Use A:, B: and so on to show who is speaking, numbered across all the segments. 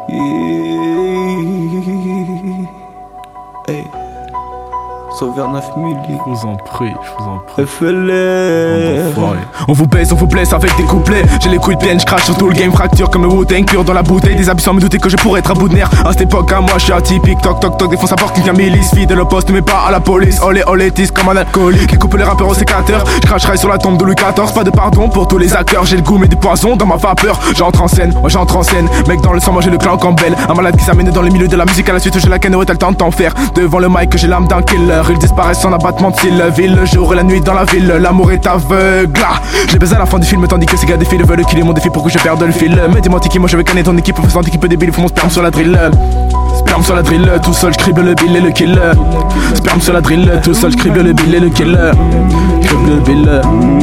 A: Hey. Sauveur 9000.
B: Je vous en prie.
A: Fais-le.
B: On vous baise, on vous blesse avec des couplets. J'ai les couilles pleines, je crache sur tout le game, fracture comme le Wu-Tang pur dans la bouteille. Des abus sans me douter que je pourrais être à bout de nerfs. À cette époque, à moi, je suis atypique. Toc toc toc, défonce à porte, quelqu'un milice. Fidèle au poste, mais pas à la police. Olé olé, tis comme un alcoolique. Et coupe les rappeurs au sécateur. Je cracherai sur la tombe de Louis XIV. Pas de pardon pour tous les acteurs. J'ai le goût, mais du poison dans ma vapeur. J'entre en scène, moi j'entre en scène. Mec dans le sang, moi j'ai le clan Campbell. Un malade qui s'amène dans le milieu de la musique. À la suite, j'ai la canne, t'as le temps de t'en faire. Devant le mic, j'ai l'âme d'un killer. Ils disparaissent en abattement de cils. Ville, le jour et la nuit dans la ville. L'amour est aveugle. Je les baise à la fin du film, tandis que ces gars défilent veulent killer mon défi pour que je perde le fil. Mais dis-moi Tiki, moi je vais canner ton équipe. Faisant équipe débile, faut mon sperme sur la drill. Sperme sur la drill, tout seul j'crible le bill et le kill. Sperme sur la drill, tout seul j'crible le bill et le kill. Crible le bill,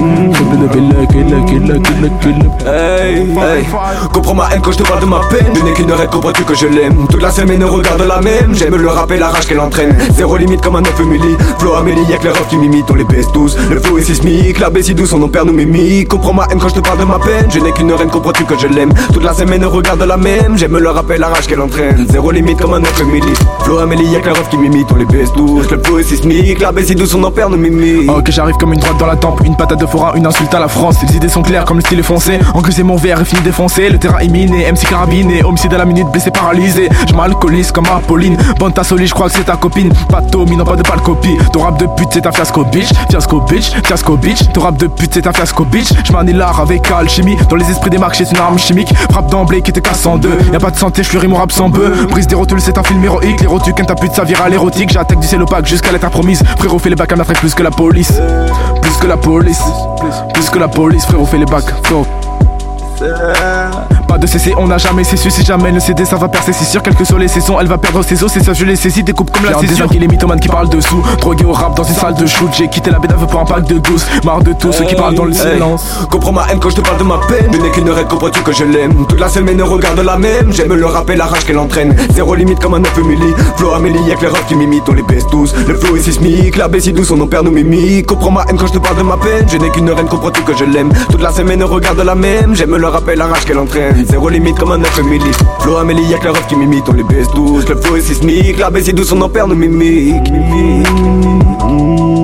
B: kill.
A: Hey, hey. Comprends ma haine quand je te parle de ma peine. Je n'ai qu'une règle, comprends-tu que je l'aime. Toute la semaine regarde la même. J'aime le rap et la rage qu'elle entraîne. Zéro limite comme un 9 milli. Flow Amélie, y'a que les refs qui m'imitent, on les baisse tous. Le flow est sismique, la baisse douce, on perd nous mimique. Comprends ma haine quand je te parle de ma peine. Je n'ai qu'une reine, comprends-tu que je l'aime. Toute la semaine regarde la même. J'aime le rap et la rage qu'elle entraîne. Zéro limite comme un 9 milli. Flow Amélie, y'a que les refs qui m'imitent, on les baisse tous. Le flow est sismique, la baisse douce, on perd nous mimique.
B: Ok, j'arrive comme une droite dans la tempe. Une patate de forain, une insulte à la France. Les idées sont claires comme le style est foncé. Engrisé mon verre et fini défoncé. Le terrain est miné, MC carabiné. Homicide à la minute, blessé paralysé. Je m'alcoolise comme Apolline. Bonne ta solide, je crois que c'est ta copine. Pas de Tommy, non pas de copie. Ton rap de pute c'est un fiasco bitch. Fiasco bitch, fiasco bitch. Ton rap de pute c'est un fiasco bitch. Je m'annihilare avec alchimie. Dans les esprits des marchés c'est une arme chimique. Frappe d'emblée qui te casse en deux. Y'a pas de santé, je furis mon rap sans bœuf. Brise des rotules, c'est un film héroïque. L'érotique, ta pute ça vire à l'érotique. J'attaque du ciel opaque jusqu'à l'être promise. Frérot fait les bacs à m'attraper plus que la police. Plus que la police. Plus que la police, frérot fait les bacs, frérot. Pas de cesser, on n'a jamais cessé. Si jamais le CD ça va percer, c'est sûr. Quel que soient les saisons, elle va perdre ses os. C'est ça, je les saisis, découpe comme la césure. Des les mythomanes qui parlent dessous. Drogué au rap dans une salle de shoot. J'ai quitté la bédave pour un pack de 12. Marre de tous ceux qui parlent dans le silence.
A: Comprends ma haine quand je te parle de ma peine. Je n'ai qu'une règle, comprends-tu que je l'aime. Toute la semaine regarde la même. J'aime le rap et la rage qu'elle entraîne. Zéro limite comme un 9 milli. Flow Amélie, y'a que les refs qui m'imitent, on les baisse tous. Le flow est sismique, la baisse douce, on perd nous mimique. Comprends ma haine quand je te parle de ma peine. Je n'ai qu'une reine, comprends-tu que je l'aime. Toute la semaine regarde la même. J'aime le rap et la rage qu'elle entraîne. Zéro limite comme un 9 milli. Flow Amélie, y'a que les refs qui m'imitent, on les baisse tous. Le flow est sismique, la baisse douce, on perd nous mimique.